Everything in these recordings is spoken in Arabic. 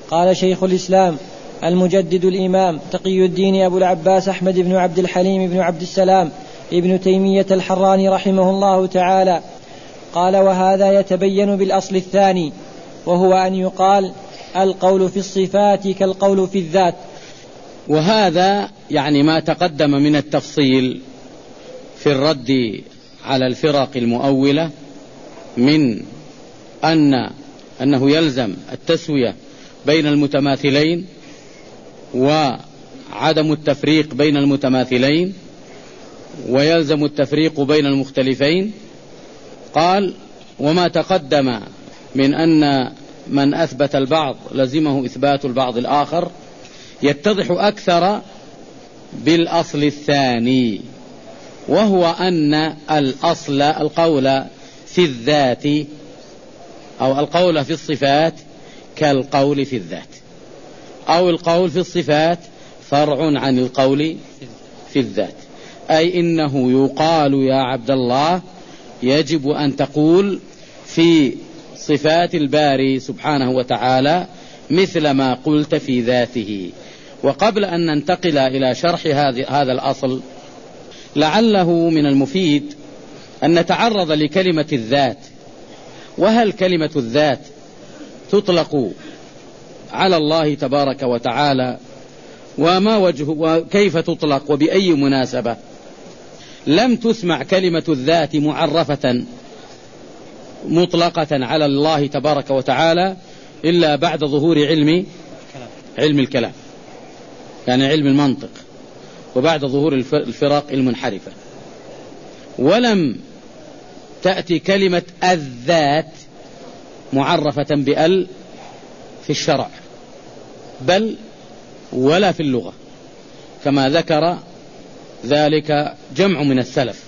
قال شيخ الإسلام المجدد الإمام تقي الدين أبو العباس أحمد بن عبد الحليم بن عبد السلام ابن تيمية الحراني رحمه الله تعالى قال: وهذا يتبين بالأصل الثاني، وهو أن يقال القول في الصفات كالقول في الذات. وهذا يعني ما تقدم من التفصيل في الرد على الفرق المؤولة من أنه يلزم التسوية بين المتماثلين وعدم التفريق بين المتماثلين، ويلزم التفريق بين المختلفين. قال: وما تقدم من أن من أثبت البعض لزمه إثبات البعض الآخر يتضح أكثر بالأصل الثاني، وهو أن الأصل القول في الذات أو القول في الصفات كالقول في الذات، أو القول في الصفات فرع عن القول في الذات. أي إنه يقال يا عبد الله يجب أن تقول في صفات الباري سبحانه وتعالى مثل ما قلت في ذاته. وقبل أن ننتقل إلى شرح هذا الأصل، لعله من المفيد أن نتعرض لكلمة الذات. وهل كلمة الذات تطلق على الله تبارك وتعالى؟ وما وجه وكيف تطلق وبأي مناسبة؟ لم تسمع كلمة الذات معرفة مطلقة على الله تبارك وتعالى إلا بعد ظهور علم الكلام، يعني علم المنطق، وبعد ظهور الفرق المنحرفة. ولم تأتي كلمة الذات معرفة بأل في الشرع بل ولا في اللغة، كما ذكر ذلك جمع من السلف.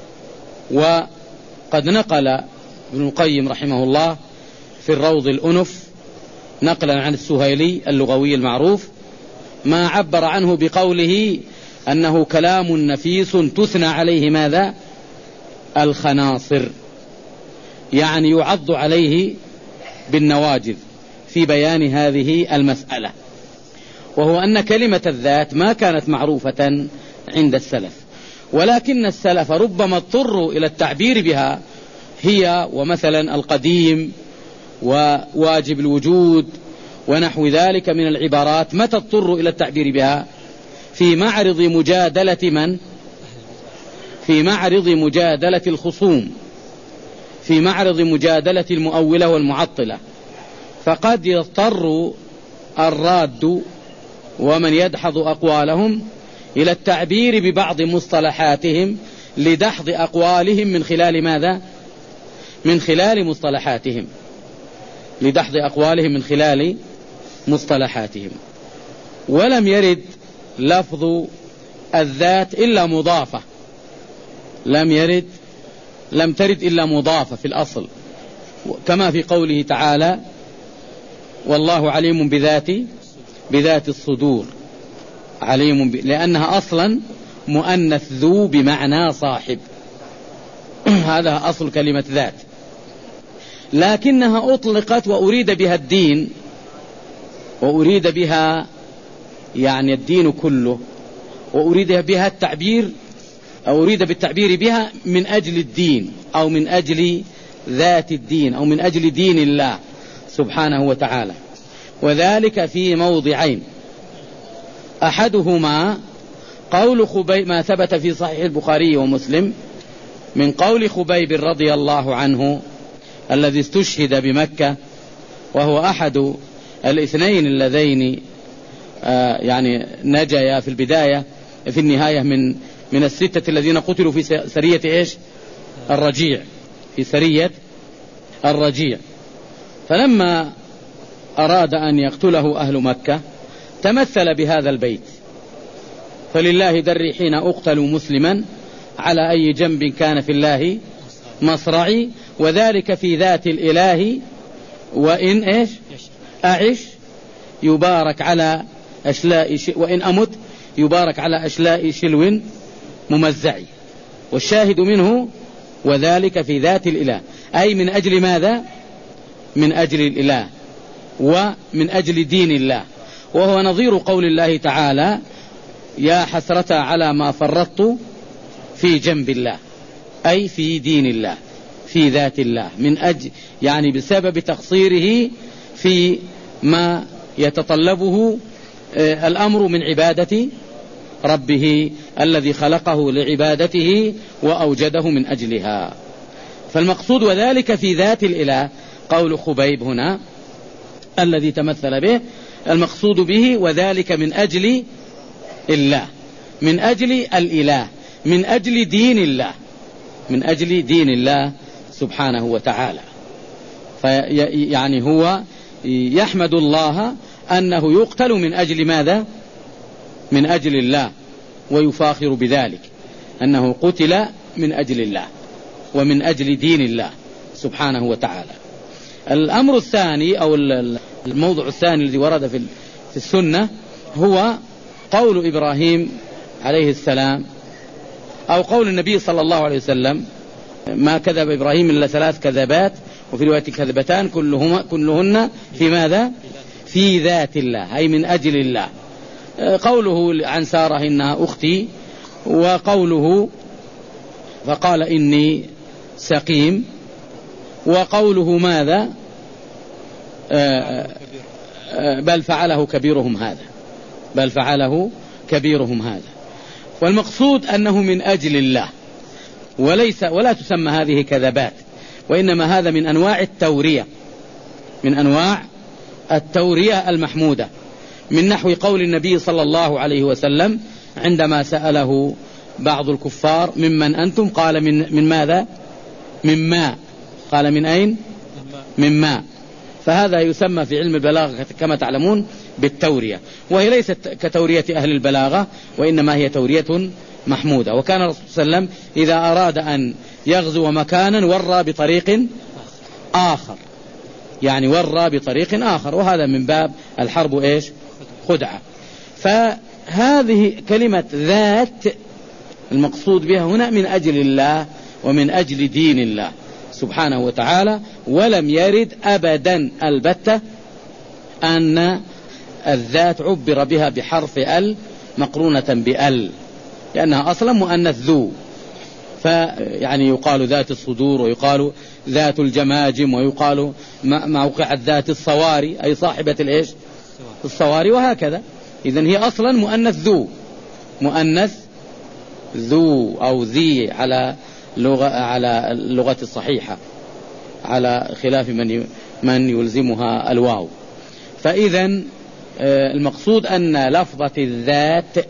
وقد نقل ابن القيم رحمه الله في الروض الأنف نقلا عن السهيلي اللغوي المعروف ما عبر عنه بقوله أنه كلام نفيس تثنى عليه ماذا؟ الخناصر، يعني يعض عليه بالنواجذ في بيان هذه المسألة. وهو أن كلمة الذات ما كانت معروفة عند السلف، ولكن السلف ربما اضطروا إلى التعبير بها، هي ومثلا القديم وواجب الوجود ونحو ذلك من العبارات. متى اضطروا إلى التعبير بها؟ في معرض مجادلة من؟ في معرض مجادلة الخصوم، في معرض مجادلة المؤولة والمعطلة. فقد يضطر الراد ومن يدحض أقوالهم إلى التعبير ببعض مصطلحاتهم لدحض أقوالهم من خلال ماذا؟ من خلال مصطلحاتهم، لدحض أقوالهم من خلال مصطلحاتهم. ولم يرد لفظ الذات إلا مضافة، لم ترد إلا مضافة في الأصل، كما في قوله تعالى: والله عليم بذات الصدور. عليم لأنها أصلا مؤنث ذو بمعنى صاحب هذا أصل كلمة ذات، لكنها أطلقت وأريد بها الدين، وأريد بها يعني الدين كله، وأريد بها التعبير، أو أريد بالتعبير بها من أجل الدين، أو من أجل ذات الدين، أو من أجل دين الله سبحانه وتعالى. وذلك في موضعين: أحدهما قول خبيب ما ثبت في صحيح البخاري ومسلم من قول خبيب رضي الله عنه الذي استشهد بمكة، وهو أحد الاثنين اللذين يعني نجيا في البداية في النهاية من الستة الذين قتلوا في سرية إيش؟ الرجيع، في سرية الرجيع. فلما أراد أن يقتله أهل مكة تمثل بهذا البيت: فلله دري حين أقتل مسلما على أي جنب كان في الله مصرعي، وذلك في ذات الإله وإن إيش أعش يبارك على أشلاء وإن أمت يبارك على أشلاء شلو ممزعي. والشاهد منه وذلك في ذات الإله، أي من أجل ماذا؟ من أجل الإله. ومن أجل دين الله، وهو نظير قول الله تعالى: يا حسرة على ما فرطت في جنب الله، أي في دين الله، في ذات الله، من أجل يعني بسبب تقصيره في ما يتطلبه الأمر من عبادة ربه الذي خلقه لعبادته وأوجده من أجلها. فالمقصود وذلك في ذات الإله، قول خبيب هنا الذي تمثل به، المقصود به وذلك من أجل الله، من أجل الإله، من أجل دين الله، من أجل دين الله سبحانه وتعالى. يعني هو يحمد الله أنه يقتل من أجل ماذا؟ من أجل الله، ويفاخر بذلك أنه قتل من أجل الله ومن أجل دين الله سبحانه وتعالى. الأمر الثاني أو الموضوع الثاني الذي ورد في السنة هو قول إبراهيم عليه السلام، أو قول النبي صلى الله عليه وسلم: ما كذب إبراهيم إلا 3 كذبات، وفي رواية كذبتان كلهن في ماذا؟ في ذات الله، أي من أجل الله. قوله عن سارة إنها أختي، وقوله فقال إني سقيم، وقوله ماذا؟ بل فعله كبيرهم هذا، بل فعله كبيرهم هذا. والمقصود أنه من أجل الله، ولا تسمى هذه كذبات، وإنما هذا من أنواع التورية، من أنواع التورية المحمودة، من نحو قول النبي صلى الله عليه وسلم عندما سأله بعض الكفار: ممن أنتم؟ قال من ماذا؟ من ماء. قال من أين؟ من ماء. فهذا يسمى في علم البلاغة كما تعلمون بالتورية، وهي ليست كتورية أهل البلاغة، وإنما هي تورية محمودة. وكان الرسول صلى الله عليه وسلم إذا أراد أن يغزو مكانا ورى بطريق آخر، يعني ورى بطريق آخر، وهذا من باب الحرب إيش؟ خدعة. فهذه كلمة ذات المقصود بها هنا من أجل الله ومن أجل دين الله سبحانه وتعالى. ولم يرد أبدا البتة أن الذات عبر بها بحرف ال مقرونة بال، لأنها أصلا مؤنث ذو، فيعني يقال ذات الصدور، ويقال ذات الجماجم، ويقال موقع ذات الصواري، أي صاحبة الإيش؟ الصواري، وهكذا. إذن هي أصلا مؤنث ذو، مؤنث ذو أو ذي على اللغة الصحيحة، على خلاف من يلزمها الواو. فإذن المقصود أن لفظة الذات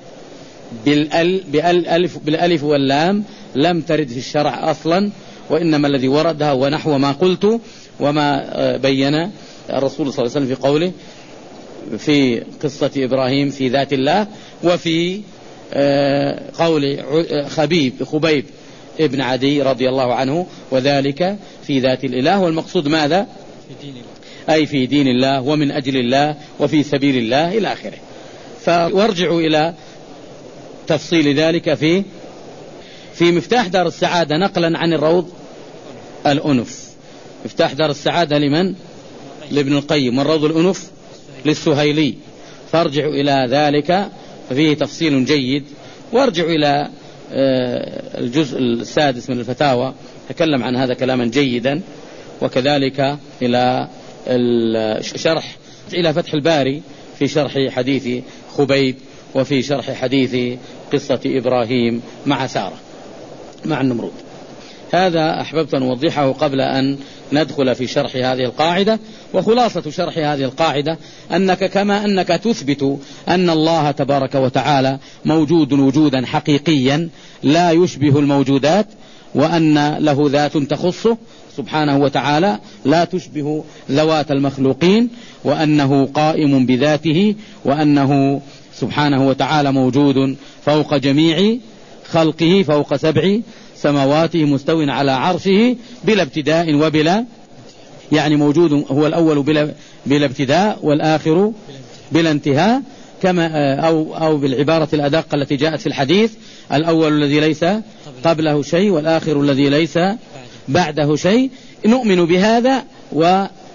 بالألف واللام لم ترد في الشرع أصلا، وإنما الذي وردها هو نحو ما قلت وما بين الرسول صلى الله عليه وسلم في قوله في قصة إبراهيم في ذات الله، وفي قول خبيب ابن عدي رضي الله عنه وذلك في ذات الإله. والمقصود ماذا؟ في دين الله، أي في دين الله ومن أجل الله وفي سبيل الله إلى آخره. فارجعوا إلى تفصيل ذلك في مفتاح دار السعادة نقلا عن الروض الأنف. مفتاح دار السعادة لمن؟ لابن القيم، والروض الأنف للسهيلي. فارجعوا إلى ذلك ففيه تفصيل جيد. وارجعوا إلى الجزء السادس من الفتاوى تكلم عن هذا كلاما جيدا، وكذلك إلى الشرح إلى فتح الباري في شرح حديث خبيب، وفي شرح حديث قصة إبراهيم مع سارة مع النمرود. هذا أحببت أن أوضحه قبل أن ندخل في شرح هذه القاعدة. وخلاصة شرح هذه القاعدة أنك كما أنك تثبت أن الله تبارك وتعالى موجود وجودا حقيقيا لا يشبه الموجودات، وأن له ذات تخصه سبحانه وتعالى لا تشبه ذوات المخلوقين، وأنه قائم بذاته، وأنه سبحانه وتعالى موجود فوق جميع خلقه، فوق 7 سماواته، مستو على عرشه بلا ابتداء وبلا، يعني موجود هو الأول بلا ابتداء والآخر بلا انتهاء، كما أو بالعبارة الأدق التي جاءت في الحديث: الأول الذي ليس قبله شيء والآخر الذي ليس بعده شيء. نؤمن بهذا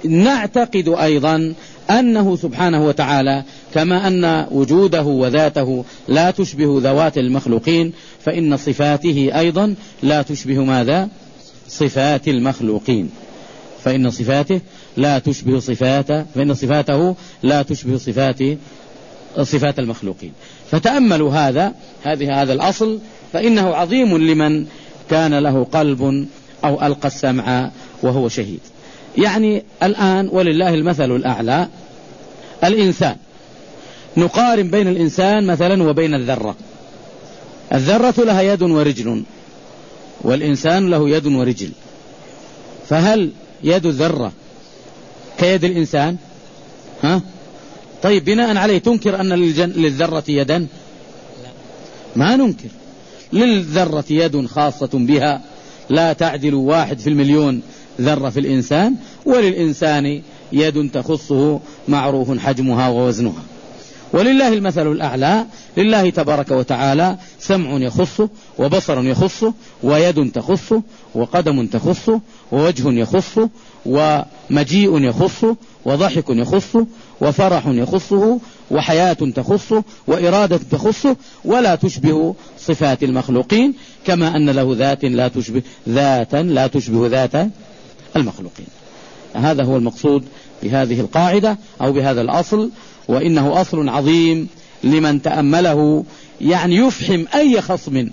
نعتقد أيضا أنه سبحانه وتعالى كما أن وجوده وذاته لا تشبه ذوات المخلوقين، فإن صفاته أيضا لا تشبه ماذا؟ صفات المخلوقين. فإن صفاته لا تشبه فإن صفاته لا تشبه صفات المخلوقين. فتأملوا هذا الأصل، فإنه عظيم لمن كان له قلب أو ألقى السمع وهو شهيد. يعني الآن ولله المثل الأعلى، الإنسان نقارن بين الإنسان مثلا وبين الذرة. الذرة لها يد ورجل، والإنسان له يد ورجل، فهل يد الذرة كيد الإنسان؟ طيب بناء عليه تنكر أن للذرة يدا؟ ما ننكر، للذرة يد خاصة بها لا تعدل 1 في المليون ذرة في الإنسان، وللإنسان يد تخصه معروف حجمها ووزنها. ولله المثل الأعلى، لله تبارك وتعالى سمع يخصه، وبصر يخصه، ويد تخصه، وقدم تخصه، ووجه يخصه، ومجيء يخصه، وضحك يخصه، وفرح يخصه، وحياة تخصه، وإرادة تخصه، ولا تشبه صفات المخلوقين، كما أن له ذات لا تشبه ذات المخلوقين. هذا هو المقصود بهذه القاعدة أو بهذا الأصل، وإنه أصل عظيم لمن تأمله، يعني يفهم أي خصم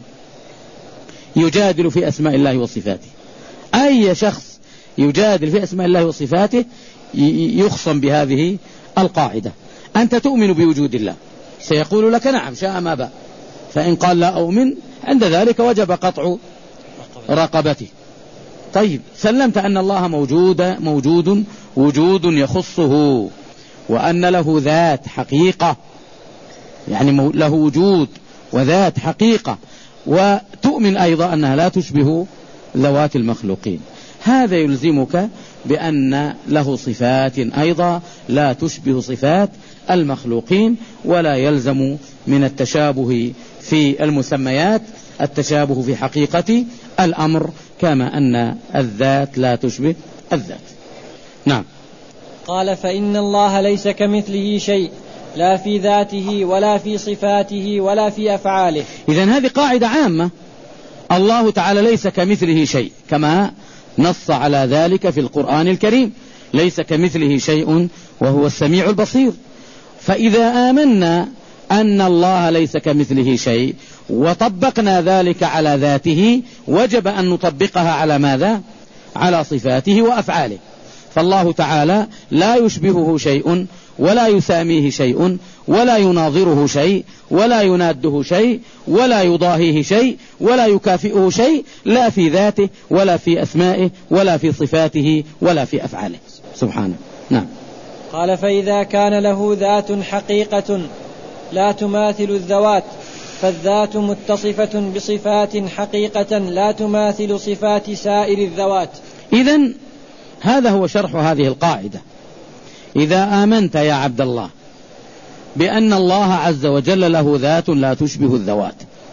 يجادل في أسماء الله وصفاته. أي شخص يجادل في أسماء الله وصفاته يخصم بهذه القاعدة. أنت تؤمن بوجود الله، سيقول لك نعم شاء ما باء، فإن قال لا أؤمن عند ذلك وجب قطع رقبته. طيب سلمت أن الله موجود وجود يخصه، وأن له ذات حقيقة، يعني له وجود وذات حقيقة، وتؤمن أيضا أنها لا تشبه ذوات المخلوقين. هذا يلزمك بأن له صفات أيضا لا تشبه صفات المخلوقين، ولا يلزم من التشابه في المسميات التشابه في حقيقة الأمر، كما أن الذات لا تشبه الذات. نعم. قال: فإن الله ليس كمثله شيء، لا في ذاته ولا في صفاته ولا في أفعاله. إذن هذه قاعدة عامة، الله تعالى ليس كمثله شيء، كما نص على ذلك في القرآن الكريم: ليس كمثله شيء وهو السميع البصير. فإذا آمنا أن الله ليس كمثله شيء وطبقنا ذلك على ذاته، وجب أن نطبقها على ماذا؟ على صفاته وأفعاله. فالله تعالى لا يشبهه شيء، ولا يساميه شيء، ولا يناظره شيء، ولا يناده شيء، ولا يضاهيه شيء، ولا يكافئه شيء، لا في ذاته ولا في أسمائه ولا في صفاته ولا في أفعاله سبحانه. نعم. قال: فإذا كان له ذات حقيقة لا تماثل الذوات، فالذات متصفة بصفات حقيقة لا تماثل صفات سائر الذوات. إذن هذا هو شرح هذه القاعدة. إذا آمنت يا عبد الله بأن الله عز وجل له ذات لا تشبه الذوات،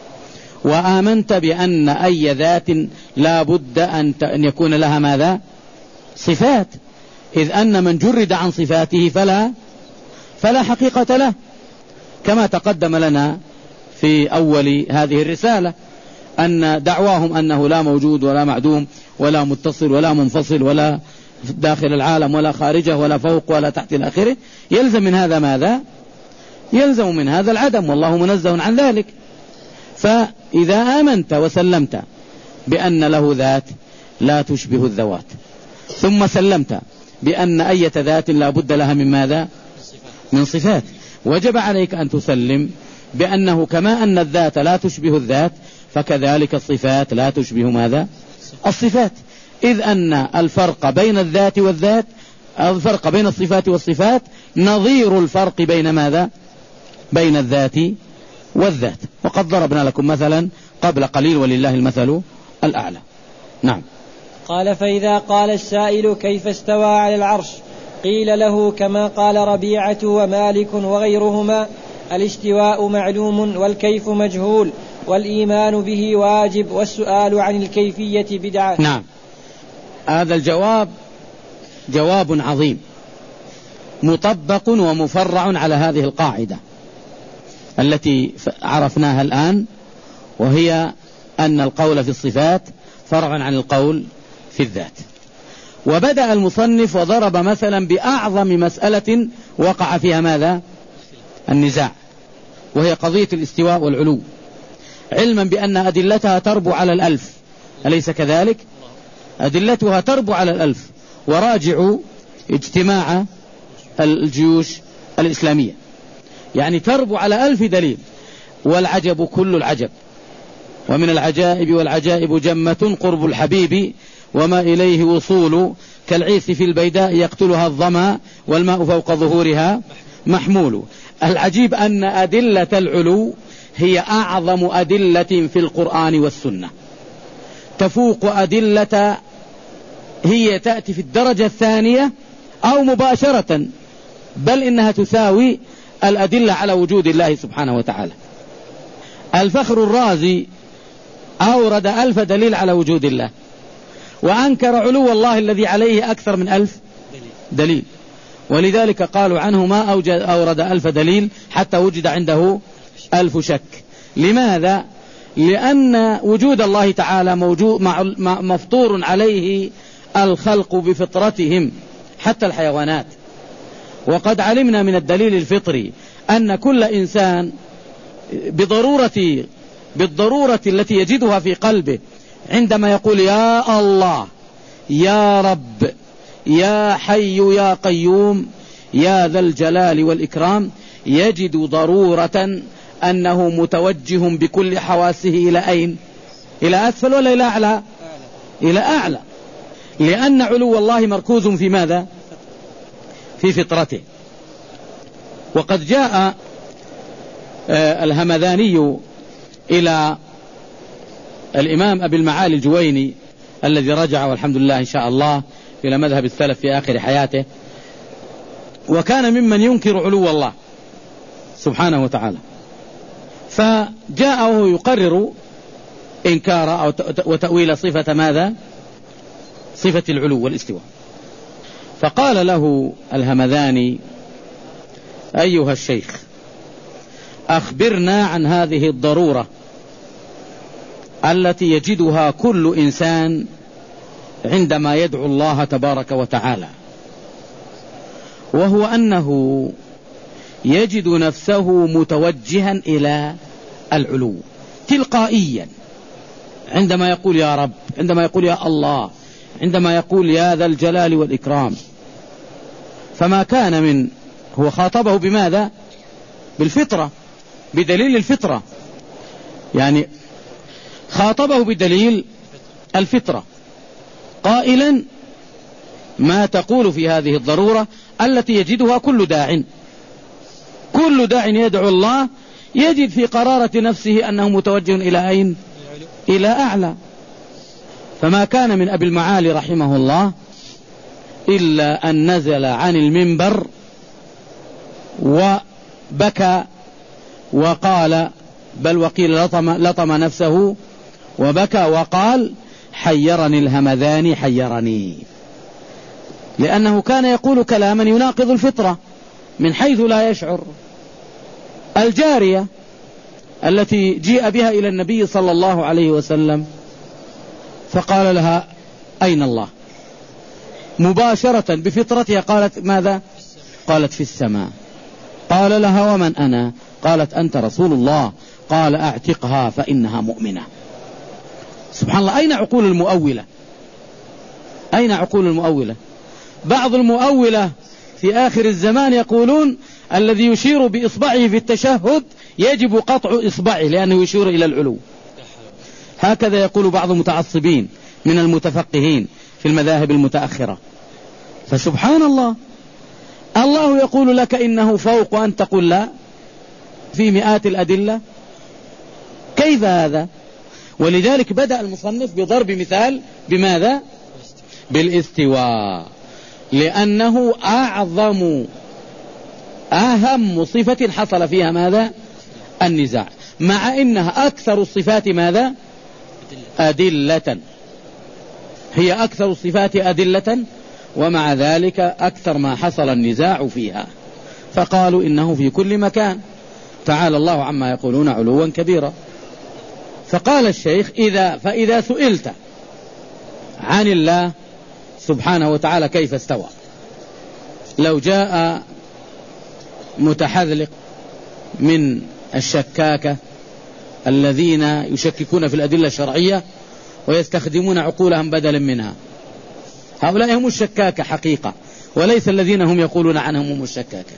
وآمنت بأن أي ذات لا بد أن يكون لها ماذا؟ صفات، إذ أن من جرد عن صفاته فلا حقيقة له، كما تقدم لنا في أول هذه الرسالة أن دعواهم أنه لا موجود ولا معدوم ولا متصل ولا منفصل ولا داخل العالم ولا خارجه ولا فوق ولا تحت الآخرة، يلزم من هذا ماذا؟ يلزم من هذا العدم، والله منزه عن ذلك. فإذا آمنت وسلمت بأن له ذات لا تشبه الذوات، ثم سلمت بأن أي ذات لا بد لها من ماذا؟ من صفات، وجب عليك أن تسلم بأنه كما أن الذات لا تشبه الذات، فكذلك الصفات لا تشبه ماذا؟ الصفات، إذ أن الفرق بين الذات والذات، الفرق بين الصفات والصفات نظير الفرق بين ماذا؟ بين الذات والذات. وقد ضربنا لكم مثلا قبل قليل ولله المثل الأعلى. نعم. قال: فإذا قال السائل كيف استوى على العرش، قيل له كما قال ربيعة ومالك وغيرهما: الاستواء معلوم والكيف مجهول، والإيمان به واجب، والسؤال عن الكيفية بدعة. نعم. هذا الجواب جواب عظيم مطبق ومفرع على هذه القاعدة التي عرفناها الآن، وهي أن القول في الصفات فرع عن القول في الذات. وبدأ المصنف وضرب مثلا بأعظم مسألة وقع فيها ماذا؟ النزاع، وهي قضية الاستواء والعلو، علما بأن أدلتها تربو على 1000، أليس كذلك؟ أدلتها تربو على 1000، وراجعوا اجتماع الجيوش الإسلامية، يعني تربو على 1000 دليل. والعجب كل العجب، ومن العجائب والعجائب جمة قرب الحبيب وما إليه وصول، كالعيس في البيداء يقتلها الظما والماء فوق ظهورها محمول. العجيب أن أدلة العلو هي أعظم أدلة في القرآن والسنة، تفوق أدلة هي تأتي في الدرجة الثانية أو مباشرة، بل إنها تساوي الأدلة على وجود الله سبحانه وتعالى. الفخر الرازي أورد 1000 دليل على وجود الله، وأنكر علو الله الذي عليه أكثر من 1000 دليل، ولذلك قالوا عنه ما أورد 1000 دليل حتى وجد عنده 1000 شك. لماذا؟ لأن وجود الله تعالى مفطور عليه الخلق بفطرتهم حتى الحيوانات. وقد علمنا من الدليل الفطري أن كل إنسان بالضرورة التي يجدها في قلبه عندما يقول يا الله، يا رب، يا حي يا قيوم، يا ذا الجلال والإكرام، يجد ضرورة أنه متوجه بكل حواسه إلى أين؟ إلى أسفل ولا إلى أعلى؟ إلى أعلى، لأن علو الله مركوز في ماذا؟ في فطرته. وقد جاء الهمذاني إلى الإمام أبي المعالي الجويني الذي رجع والحمد لله إن شاء الله إلى مذهب السلف في آخر حياته، وكان ممن ينكر علو الله سبحانه وتعالى، فجاء وهو يقرر إنكار وتأويل صفة ماذا؟ صفة العلو والاستواء. فقال له الهمذاني أيها الشيخ أخبرنا عن هذه الضرورة التي يجدها كل إنسان عندما يدعو الله تبارك وتعالى، وهو أنه يجد نفسه متوجها إلى العلو تلقائيا، عندما يقول يا رب، عندما يقول يا الله، عندما يقول يا ذا الجلال والإكرام. فما كان من هو خاطبه بماذا؟ بالفطرة، بدليل الفطرة، يعني خاطبه بدليل الفطرة قائلا ما تقول في هذه الضرورة التي يجدها كل داع. كل داع يدعو الله يجد في قرارة نفسه أنه متوجه إلى أين؟ إلى أعلى. فما كان من أبي المعالي رحمه الله إلا أن نزل عن المنبر وبكى وقال، بل وقيل لطم نفسه وبكى وقال حيرني الهمذاني حيرني، لأنه كان يقول كلاما يناقض الفطرة من حيث لا يشعر. الجارية التي جيء بها إلى النبي صلى الله عليه وسلم فقال لها أين الله؟ مباشرة بفطرتها قالت ماذا؟ قالت في السماء. قال لها ومن أنا؟ قالت أنت رسول الله. قال أعتقها فإنها مؤمنة. سبحان الله، أين عقول المؤولة؟ أين عقول المؤولة؟ بعض المؤولة في آخر الزمان يقولون الذي يشير بإصبعه في التشهد يجب قطع إصبعه لأنه يشير إلى العلو. هكذا يقول بعض المتعصبين من المتفقهين في المذاهب المتأخرة. فسبحان الله، الله يقول لك إنه فوق وأن تقول لا في مئات الأدلة، كيف هذا؟ ولذلك بدأ المصنف بضرب مثال بماذا؟ بالاستواء، لأنه أهم صفة حصل فيها ماذا؟ النزاع، مع إنها أكثر الصفات ماذا؟ أدلة. هي أكثر الصفات أدلة ومع ذلك أكثر ما حصل النزاع فيها، فقالوا إنه في كل مكان، تعالى الله عما يقولون علوا كبيرا. فقال الشيخ فإذا سئلت عن الله سبحانه وتعالى كيف استوى، لو جاء متحذلق من الشكاكة الذين يشككون في الأدلة الشرعية ويستخدمون عقولهم بدلا منها، هؤلاء هم الشكاكة حقيقة، وليس الذين هم يقولون عنهم هم الشكاكة.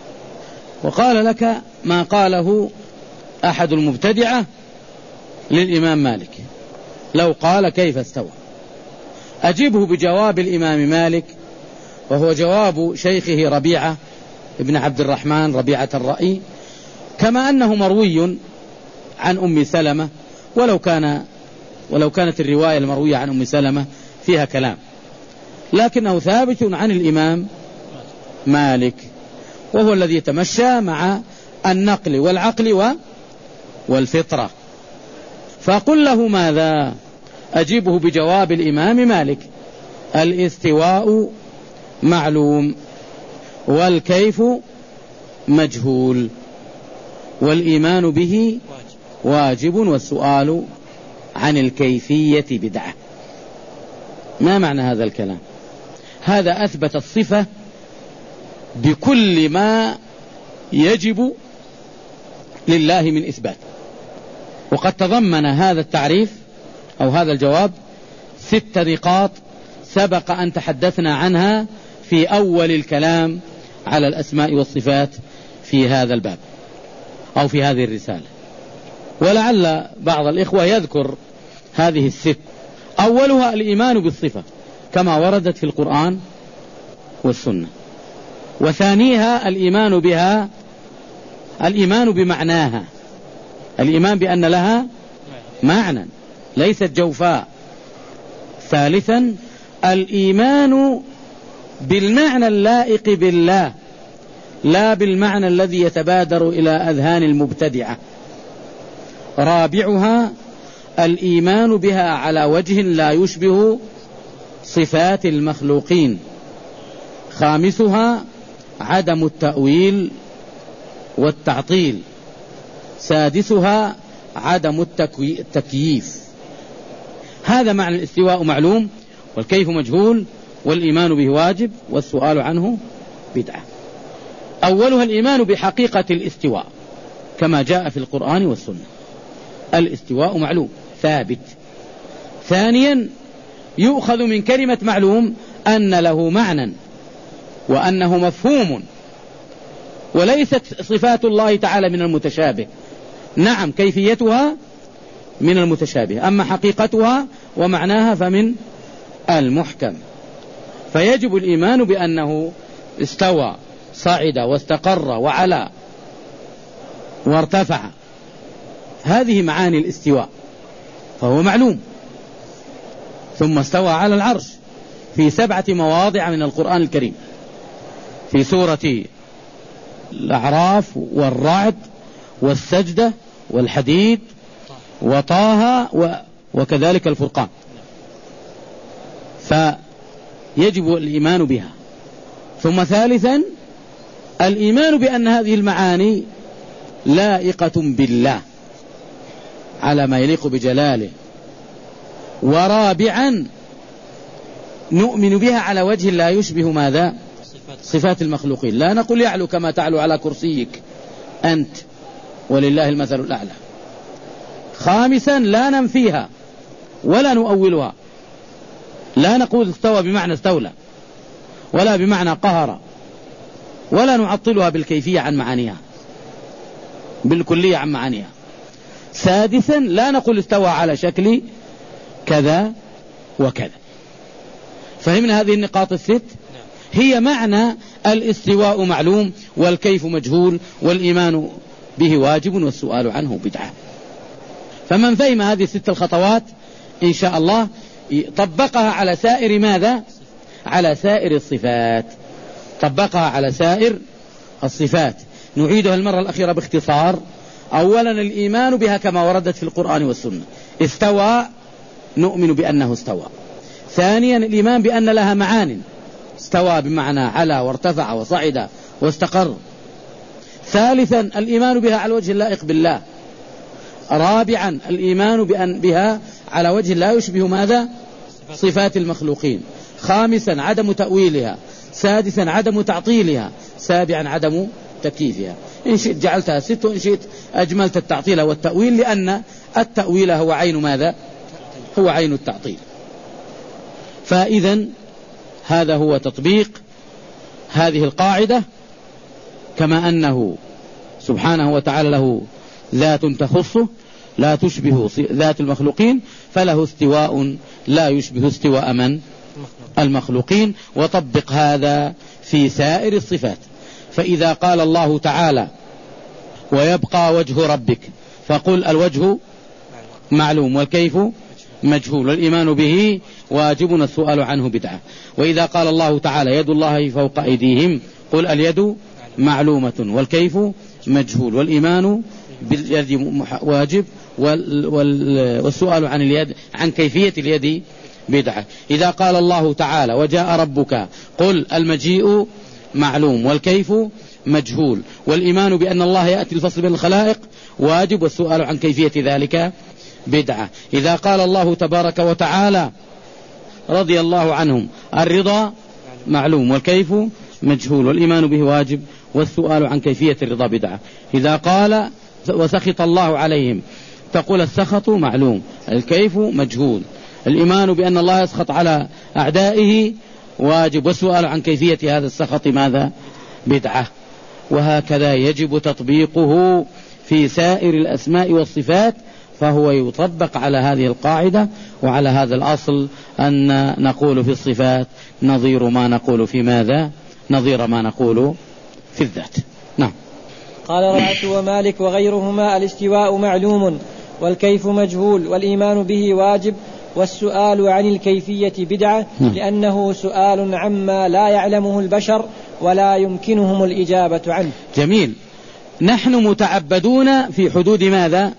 وقال لك ما قاله أحد المبتدعة للإمام مالك، لو قال كيف استوى، أجيبه بجواب الإمام مالك، وهو جواب شيخه ربيعة ابن عبد الرحمن ربيعة الرأي، كما أنه مروي عن أم سلمة، ولو كانت الرواية المروية عن أم سلمة فيها كلام، لكنه ثابت عن الإمام مالك، وهو الذي يتمشى مع النقل والعقل والفطرة. فقل له ماذا؟ أجيبه بجواب الإمام مالك: الاستواء معلوم، والكيف مجهول، والإيمان به واجب، والسؤال عن الكيفية بدعة. ما معنى هذا الكلام؟ هذا أثبت الصفة بكل ما يجب لله من إثبات، وقد تضمن هذا التعريف أو هذا الجواب 6 نقاط سبق أن تحدثنا عنها في أول الكلام على الأسماء والصفات في هذا الباب أو في هذه الرسالة، ولعل بعض الإخوة يذكر هذه 6. أولها الإيمان بالصفة كما وردت في القرآن والسنة، وثانيها الإيمان بها، الإيمان بمعناها، الإيمان بأن لها معنى ليست جوفاء. ثالثا الإيمان بالمعنى اللائق بالله، لا بالمعنى الذي يتبادر إلى أذهان المبتدعة. رابعها الإيمان بها على وجه لا يشبه صفات المخلوقين. خامسها عدم التأويل والتعطيل. سادسها عدم التكييف. هذا معنى الاستواء معلوم، والكيف مجهول، والإيمان به واجب، والسؤال عنه بدعة. أولها الإيمان بحقيقة الاستواء كما جاء في القرآن والسنة، الاستواء معلوم ثابت. ثانيا يؤخذ من كلمة معلوم أن له معنى وأنه مفهوم، وليست صفات الله تعالى من المتشابه. نعم كيفيتها من المتشابه، أما حقيقتها ومعناها فمن المحكم. فيجب الإيمان بأنه استوى، صعد واستقر وعلى وارتفع، هذه معاني الاستواء، فهو معلوم. ثم استوى على العرش في 7 مواضع من القرآن الكريم، في سورة الأعراف والرعد والسجدة والحديد وطه وكذلك الفرقان. فيجب الإيمان بها. ثم ثالثا الإيمان بأن هذه المعاني لائقة بالله على ما يليق بجلاله. ورابعا نؤمن بها على وجه لا يشبه ماذا؟ صفات المخلوقين. لا نقول يعلو كما تعلو على كرسيك أنت، ولله المثل الأعلى. خامسا لا ننفيها ولا نؤولها، لا نقول استوى بمعنى استولى ولا بمعنى قهر، ولا نعطلها بالكيفية عن معانيها، بالكلية عن معانيها. سادسا لا نقول استوى على شكل كذا وكذا. فهمنا هذه النقاط 6 هي معنى الاستواء معلوم، والكيف مجهول، والإيمان به واجب، والسؤال عنه بدعة. فمن فهم هذه 6 الخطوات إن شاء الله طبقها على سائر ماذا؟ على سائر الصفات. طبقها على سائر الصفات. نعيدها المرة الأخيرة باختصار. أولا الإيمان بها كما وردت في القرآن والسنة. استوى نؤمن بأنه استوى. ثانيا الإيمان بأن لها معان استوى بمعنى علا وارتفع وصعد واستقر. ثالثا الإيمان بها على وجه اللائق بالله. رابعا الإيمان بها على وجه لا يشبه ماذا؟ صفات المخلوقين. خامسا عدم تأويلها. سادسا عدم تعطيلها. سابعا عدم تكييفها. إن شئت جعلتها 6 وإن شئت أجملت التعطيل والتأويل، لأن التأويل هو عين ماذا؟ هو عين التعطيل. فإذا هذا هو تطبيق هذه القاعدة، كما أنه سبحانه وتعالى له ذات تخصه لا تشبه ذات المخلوقين، فله استواء لا يشبه استواء من؟ المخلوقين. وطبق هذا في سائر الصفات. فإذا قال الله تعالى ويبقى وجه ربك، فقل الوجه معلوم والكيف مجهول والإيمان به واجب والسؤال عنه بدعة. وإذا قال الله تعالى يد الله فوق أيديهم، قل اليد معلومة والكيف مجهول والإيمان باليد واجب والسؤال عن اليد عن كيفية اليد بدعة. إذا قال الله تعالى وجاء ربك، قل المجيء معلوم والكيف مجهول والإيمان بأن الله يأتي الفصل بين الخلائق واجب والسؤال عن كيفية ذلك بدعة. إذا قال الله تبارك وتعالى رضي الله عنهم، الرضا معلوم والكيف مجهول والإيمان به واجب والسؤال عن كيفية الرضا بدعة. إذا قال وسخط الله عليهم، تقول السخط معلوم الكيف مجهول، الإيمان بأن الله يسخط على أعدائه واجب والسؤال عن كيفية هذا السخط ماذا؟ بدعة. وهكذا يجب تطبيقه في سائر الأسماء والصفات، فهو يطبق على هذه القاعدة وعلى هذا الأصل أن نقول في الصفات نظير ما نقول في ماذا؟ نظير ما نقول في الذات. نعم. قال رأت ومالك وغيرهما الاستواء معلوم والكيف مجهول والإيمان به واجب والسؤال عن الكيفية بدعة، لأنه سؤال عما لا يعلمه البشر ولا يمكنهم الإجابة عنه. جميل. نحن متعبدون في حدود ماذا؟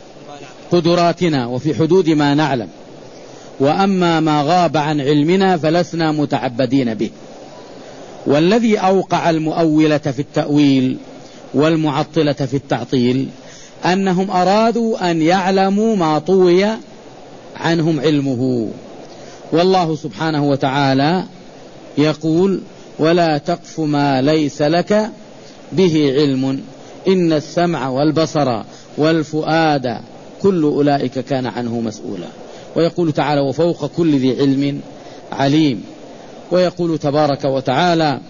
قدراتنا وفي حدود ما نعلم، وأما ما غاب عن علمنا فلسنا متعبدين به. والذي أوقع المؤولة في التأويل والمعطلة في التعطيل أنهم أرادوا أن يعلموا ما طوي عنهم علمه. والله سبحانه وتعالى يقول ولا تقف ما ليس لك به علم إن السمع والبصر والفؤاد كل أولئك كان عنه مسؤولا. ويقول تعالى وفوق كل ذي علم عليم. ويقول تبارك وتعالى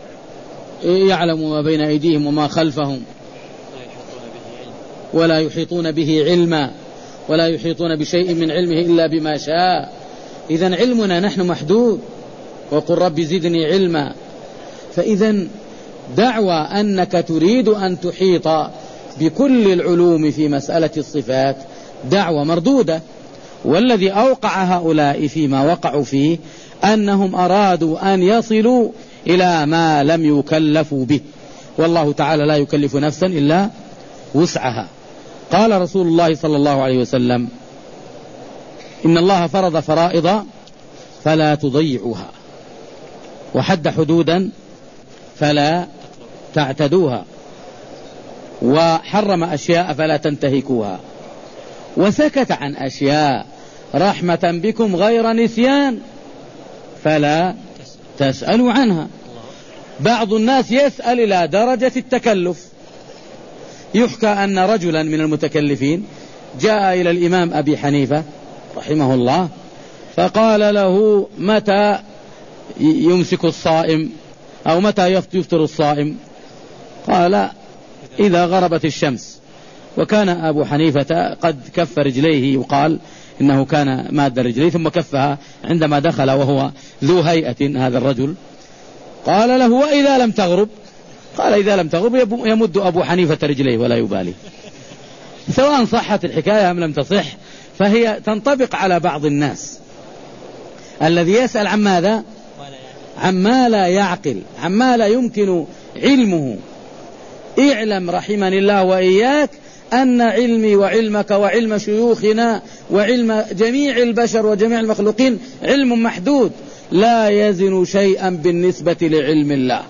يعلم ما بين أيديهم وما خلفهم ولا يحيطون به علما ولا يحيطون بشيء من علمه إلا بما شاء. إذن علمنا نحن محدود، وقل رب زدني علما. فإذن دعوى أنك تريد أن تحيط بكل العلوم في مسألة الصفات دعوة مردودة. والذي أوقع هؤلاء فيما وقعوا فيه أنهم أرادوا أن يصلوا إلى ما لم يكلفوا به، والله تعالى لا يكلف نفسا إلا وسعها. قال رسول الله صلى الله عليه وسلم إن الله فرض فرائض فلا تضيعوها، وحد حدودا فلا تعتدوها، وحرم أشياء فلا تنتهكوها، وسكت عن أشياء رحمة بكم غير نسيان فلا تسألوا عنها. بعض الناس يسأل إلى درجة التكلف. يحكى أن رجلا من المتكلفين جاء إلى الإمام أبي حنيفة رحمه الله فقال له متى يمسك الصائم أو متى يفطر الصائم؟ قال إذا غربت الشمس. وكان أبو حنيفة قد كف رجليه، يقال إنه كان ماد رجليه ثم كفها عندما دخل وهو ذو هيئة هذا الرجل. قال له وإذا لم تغرب؟ قال إذا لم تغرب يمد أبو حنيفة رجليه ولا يبالي، سواء صحت الحكاية أم لم تصح، فهي تنطبق على بعض الناس. الذي يسأل عن ماذا؟ عما لا يعقل، عما لا يمكن علمه. اعلم رحمني الله وإياك أن علمي وعلمك وعلم شيوخنا وعلم جميع البشر وجميع المخلوقين علم محدود، لا يزن شيئا بالنسبة لعلم الله.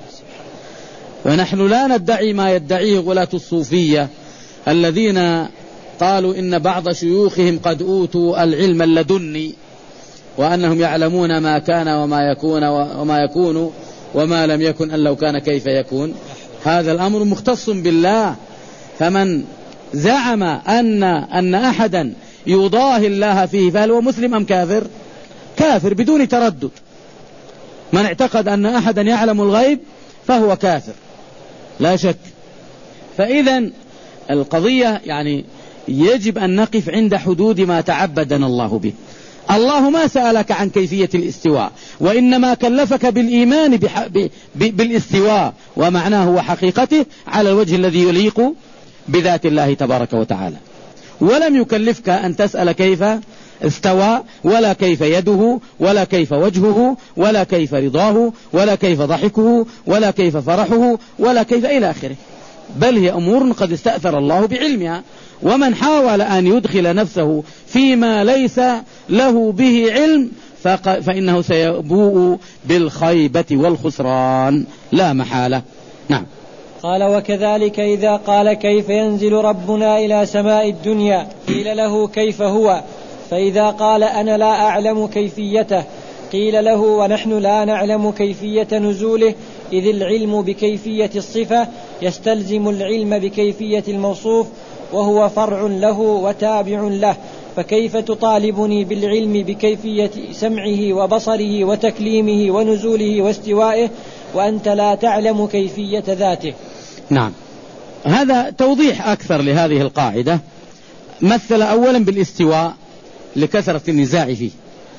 ونحن لا ندعي ما يدعيه غلاة الصوفية الذين قالوا إن بعض شيوخهم قد أوتوا العلم اللدني، وأنهم يعلمون ما كان وما يكون وما لم يكن أن لو كان كيف يكون. هذا الأمر مختص بالله. فمن زعم أن أحدا يضاهي الله فيه فهل هو مسلم أم كافر؟ كافر بدون تردد. من اعتقد أن أحدا يعلم الغيب فهو كافر لا شك. فإذا القضية يعني يجب أن نقف عند حدود ما تعبدنا الله به. الله ما سألك عن كيفية الاستواء، وإنما كلفك بالإيمان بالاستواء ومعناه وحقيقته على الوجه الذي يليق بذات الله تبارك وتعالى، ولم يكلفك أن تسأل كيف استوى، ولا كيف يده، ولا كيف وجهه، ولا كيف رضاه، ولا كيف ضحكه، ولا كيف فرحه، ولا كيف إلى آخره. بل هي أمور قد استأثر الله بعلمها. ومن حاول أن يدخل نفسه فيما ليس له به علم فإنه سيبوء بالخيبة والخسران لا محالة. نعم. قال: وكذلك إذا قال كيف ينزل ربنا إلى سماء الدنيا قيل له كيف هو، فإذا قال أنا لا أعلم كيفيته قيل له ونحن لا نعلم كيفية نزوله، إذ العلم بكيفية الصفة يستلزم العلم بكيفية الموصوف، وهو فرع له وتابع له، فكيف تطالبني بالعلم بكيفية سمعه وبصره وتكليمه ونزوله واستوائه وأنت لا تعلم كيفية ذاته؟ نعم، هذا توضيح أكثر لهذه القاعدة. مثل أولا بالاستواء لكثرة النزاع فيه،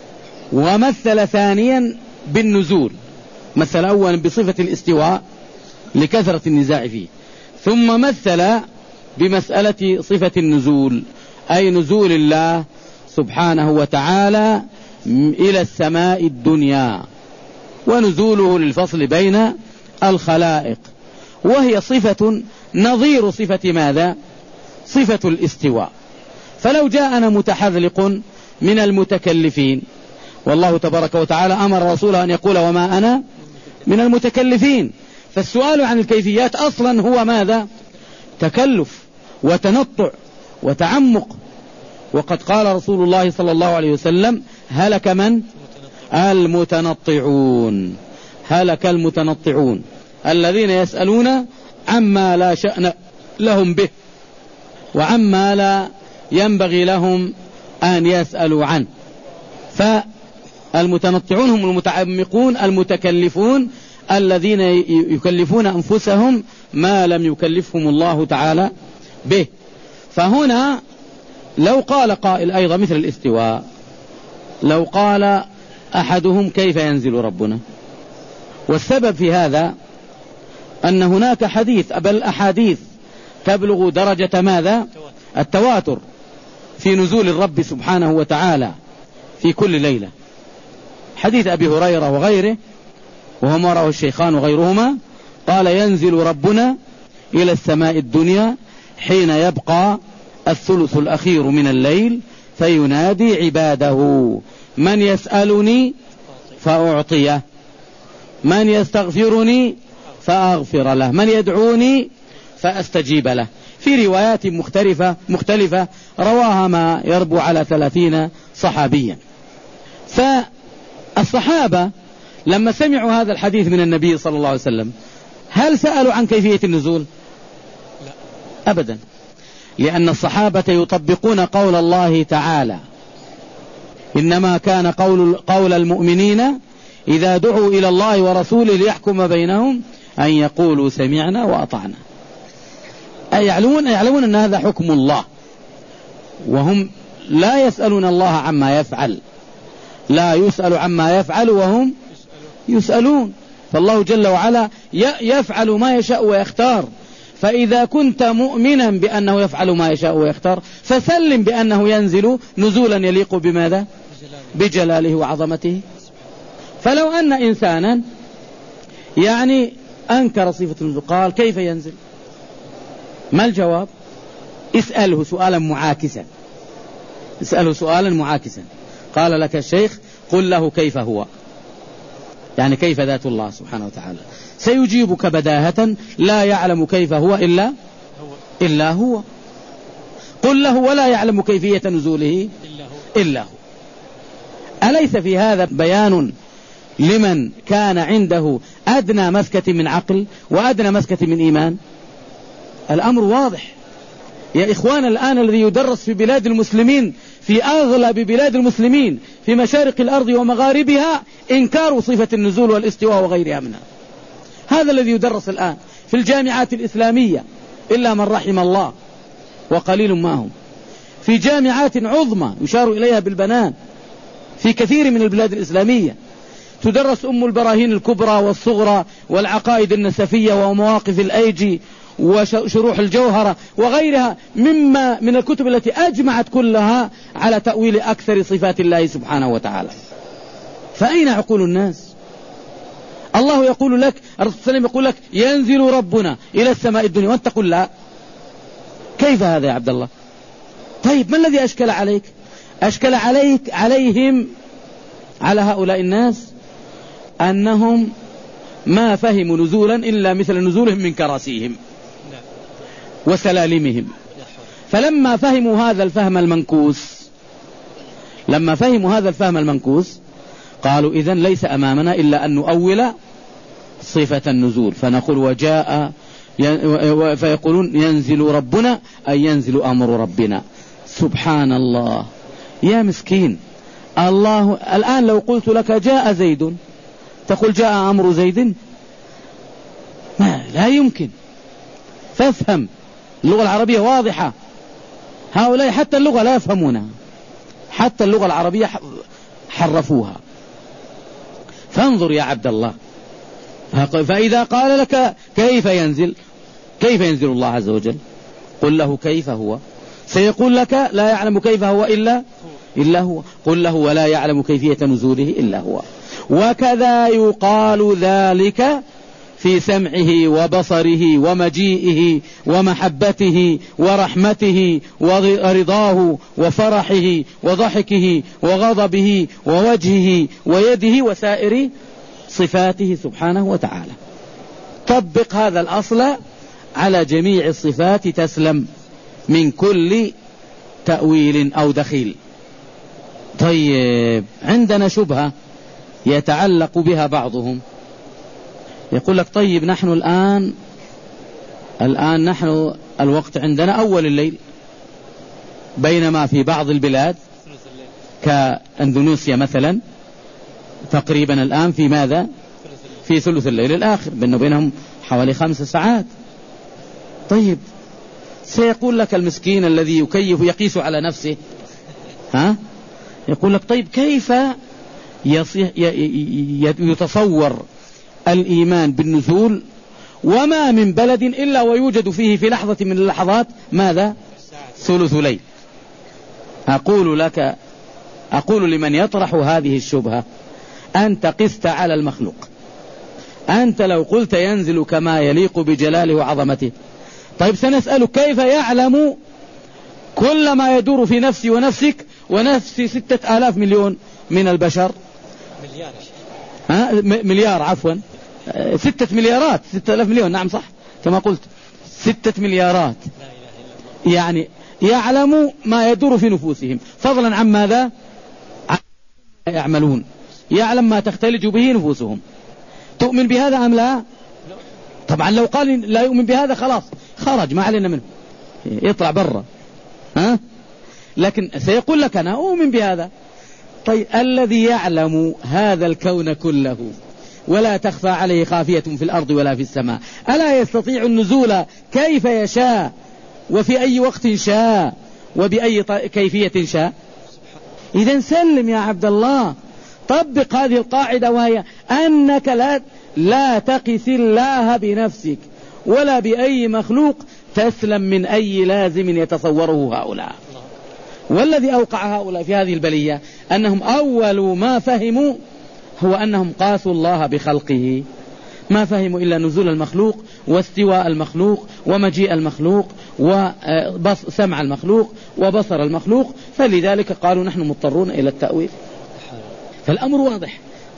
ومثل ثانيا بالنزول. مثل أولا بصفة الاستواء لكثرة النزاع فيه، ثم مثل بمسألة صفة النزول، أي نزول الله سبحانه وتعالى إلى السماء الدنيا، ونزوله للفصل بين الخلائق، وهي صفة نظير صفة ماذا؟ صفة الاستواء. فلو جاءنا متحذلق من المتكلفين، والله تبارك وتعالى أمر رسوله أن يقول وما أنا من المتكلفين، فالسؤال عن الكيفيات أصلا هو ماذا؟ تكلف وتنطع وتعمق. وقد قال رسول الله صلى الله عليه وسلم: هلك من؟ المتنطعون. هلك المتنطعون الذين يسألون عما لا شأن لهم به وعما لا ينبغي لهم أن يسألوا عنه. فالمتنطعون هم المتعمقون المتكلفون الذين يكلفون أنفسهم ما لم يكلفهم الله تعالى به. فهنا لو قال قائل أيضا مثل الاستواء، لو قال أحدهم كيف ينزل ربنا، والسبب في هذا أن هناك حديث بل أحاديث تبلغ درجة ماذا؟ التواتر في نزول الرب سبحانه وتعالى في كل ليلة. حديث أبي هريرة وغيره، وهو ما رواه الشيخان وغيرهما، قال: ينزل ربنا إلى السماء الدنيا حين يبقى الثلث الأخير من الليل فينادي عباده: من يسألني فأعطيه، من يستغفرني فأغفر له، من يدعوني فأستجيب له. في روايات مختلفة رواها ما يربو على 30 صحابيا. فالصحابة لما سمعوا هذا الحديث من النبي صلى الله عليه وسلم هل سألوا عن كيفية النزول؟ لا أبدا، لأن الصحابة يطبقون قول الله تعالى: إنما كان قول المؤمنين إذا دعوا إلى الله ورسوله ليحكم بينهم أن يقولوا سمعنا وأطعنا. أي يعلمون أن هذا حكم الله، وهم لا يسألون الله عما يفعل، لا يسأل عما يفعل وهم يسألون. فالله جل وعلا يفعل ما يشاء ويختار. فإذا كنت مؤمنا بأنه يفعل ما يشاء ويختار فسلم بأنه ينزل نزولا يليق بماذا؟ بجلاله وعظمته. فلو أن إنسانا يعني أنكر صفة النزول قال كيف ينزل، ما الجواب؟ اسأله سؤالا معاكسا، اسأله سؤالا معاكسا. قال لك الشيخ قل له كيف هو، يعني كيف ذات الله سبحانه وتعالى؟ سيجيبك بداهة: لا يعلم كيف هو إلا هو. قل له: ولا يعلم كيفية نزوله إلا هو. أليس في هذا بيان لمن كان عنده أدنى مسكة من عقل وأدنى مسكة من إيمان؟ الأمر واضح يا إخوان. الآن الذي يدرس في بلاد المسلمين، في أغلب بلاد المسلمين في مشارق الأرض ومغاربها، إنكار صفة النزول والاستواء وغيرها منها. هذا الذي يدرس الآن في الجامعات الإسلامية إلا من رحم الله وقليل ما هم. في جامعات عظمى يشار إليها بالبنان في كثير من البلاد الإسلامية تدرس أم البراهين الكبرى والصغرى والعقائد النسفية ومواقف الأيجي وشروح الجوهرة وغيرها مما من الكتب التي أجمعت كلها على تأويل أكثر صفات الله سبحانه وتعالى. فأين عقول الناس؟ الله يقول لك، الرسول صلى الله عليه وسلم يقول لك: ينزل ربنا إلى السماء الدنيا، وأنت تقول لا. كيف هذا يا عبد الله؟ طيب ما الذي أشكل عليك؟ أشكل عليهم، على هؤلاء الناس، أنهم ما فهموا نزولا إلا مثل نزولهم من كراسيهم وسلالمهم. فلما فهموا هذا الفهم المنكوس قالوا: إذن ليس أمامنا إلا أن نؤول صفة النزول، فنقول فيقولون: ينزل ربنا، أي ينزل أمر ربنا. سبحان الله يا مسكين. الله الآن لو قلت لك: جاء زيد، تقول: جاء أمر زيد؟ لا يمكن. فافهم، اللغة العربية واضحة. هؤلاء حتى اللغة لا يفهمونها، حتى اللغة العربية حرفوها. فانظر يا عبد الله. فإذا قال لك: كيف ينزل الله عز وجل؟ قل له: كيف هو؟ سيقول لك: لا يعلم كيف هو إلا هو. قل له: ولا يعلم كيفية نزوله إلا هو. وكذا يقال ذلك في سمعه وبصره ومجيئه ومحبته ورحمته ورضاه وفرحه وضحكه وغضبه ووجهه ويده وسائر صفاته سبحانه وتعالى. طبق هذا الأصل على جميع الصفات تسلم من كل تأويل أو دخيل. طيب، عندنا شبهة يتعلق بها بعضهم، يقول لك: طيب نحن الآن نحن الوقت عندنا أول الليل، بينما في بعض البلاد كأندونيسيا مثلا تقريبا الآن في ماذا؟ في ثلث الليل الآخر، بينهم حوالي 5 ساعات. طيب، سيقول لك المسكين الذي يقيس على نفسه، يقول لك: طيب كيف يتصور الإيمان بالنزول وما من بلد إلا ويوجد فيه في لحظة من اللحظات ماذا؟ ثلث ليل. أقول لمن يطرح هذه الشبهة: أنت قست على المخلوق. أنت لو قلت ينزل كما يليق بجلاله وعظمته، طيب سنسألك: كيف يعلم كل ما يدور في نفسي ونفسك ونفس 6,000 مليون من البشر؟ مليار، عفوا، 6 مليارات، 6,000 مليون، نعم صح كما قلت، 6 مليارات. يعني يعلم ما يدور في نفوسهم، فضلا عن ماذا يعملون، يعلم ما تختلج به نفوسهم. تؤمن بهذا أم لا؟ طبعا لو قال لا يؤمن بهذا خلاص خرج، ما علينا منه، يطلع برا. لكن سيقول لك: أنا أؤمن بهذا. طيب، الذي يعلم هذا الكون كله ولا تخفى عليه خافية في الأرض ولا في السماء، ألا يستطيع النزول كيف يشاء وفي أي وقت شاء وبأي كيفية شاء؟ إذن سلم يا عبد الله، طبق هذه القاعدة، وهي أنك لا تقس الله بنفسك ولا بأي مخلوق، تسلم من أي لازم يتصوره هؤلاء. والذي أوقع هؤلاء في هذه البلية أنهم أول ما فهموا هو أنهم قاسوا الله بخلقه، ما فهموا إلا نزول المخلوق واستواء المخلوق ومجيء المخلوق وسمع المخلوق وبصر المخلوق، فلذلك قالوا: نحن مضطرون إلى التأويل. فالأمر واضح.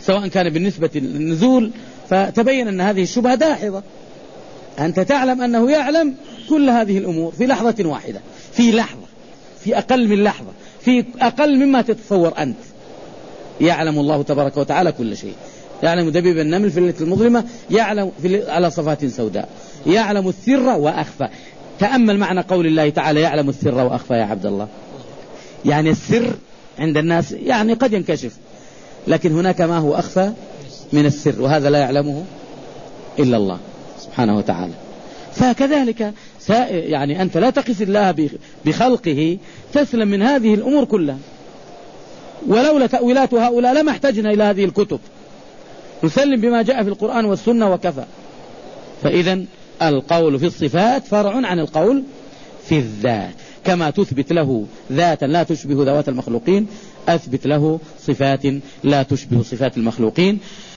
سواء كان بالنسبة للنزول، فتبين أن هذه الشبهة داحضة. أنت تعلم أنه يعلم كل هذه الأمور في لحظة واحدة، في لحظة، في أقل من لحظة، في أقل مما تتصور أنت. يعلم الله تبارك وتعالى كل شيء، يعلم دبيب النمل في الليلة المظلمة، يعلم على صفات سوداء، يعلم السر وأخفى. تأمل معنى قول الله تعالى يعلم السر وأخفى يا عبد الله. يعني السر عند الناس يعني قد ينكشف، لكن هناك ما هو أخفى من السر، وهذا لا يعلمه إلا الله سبحانه وتعالى. فكذلك يعني أنت لا تقس الله بخلقه تسلم من هذه الأمور كلها. ولولا تأويلات هؤلاء لما احتجنا إلى هذه الكتب، نسلم بما جاء في القرآن والسنة وكفى. فإذا القول في الصفات فرع عن القول في الذات، كما تثبت له ذاتا لا تشبه ذوات المخلوقين، أثبت له صفات لا تشبه صفات المخلوقين.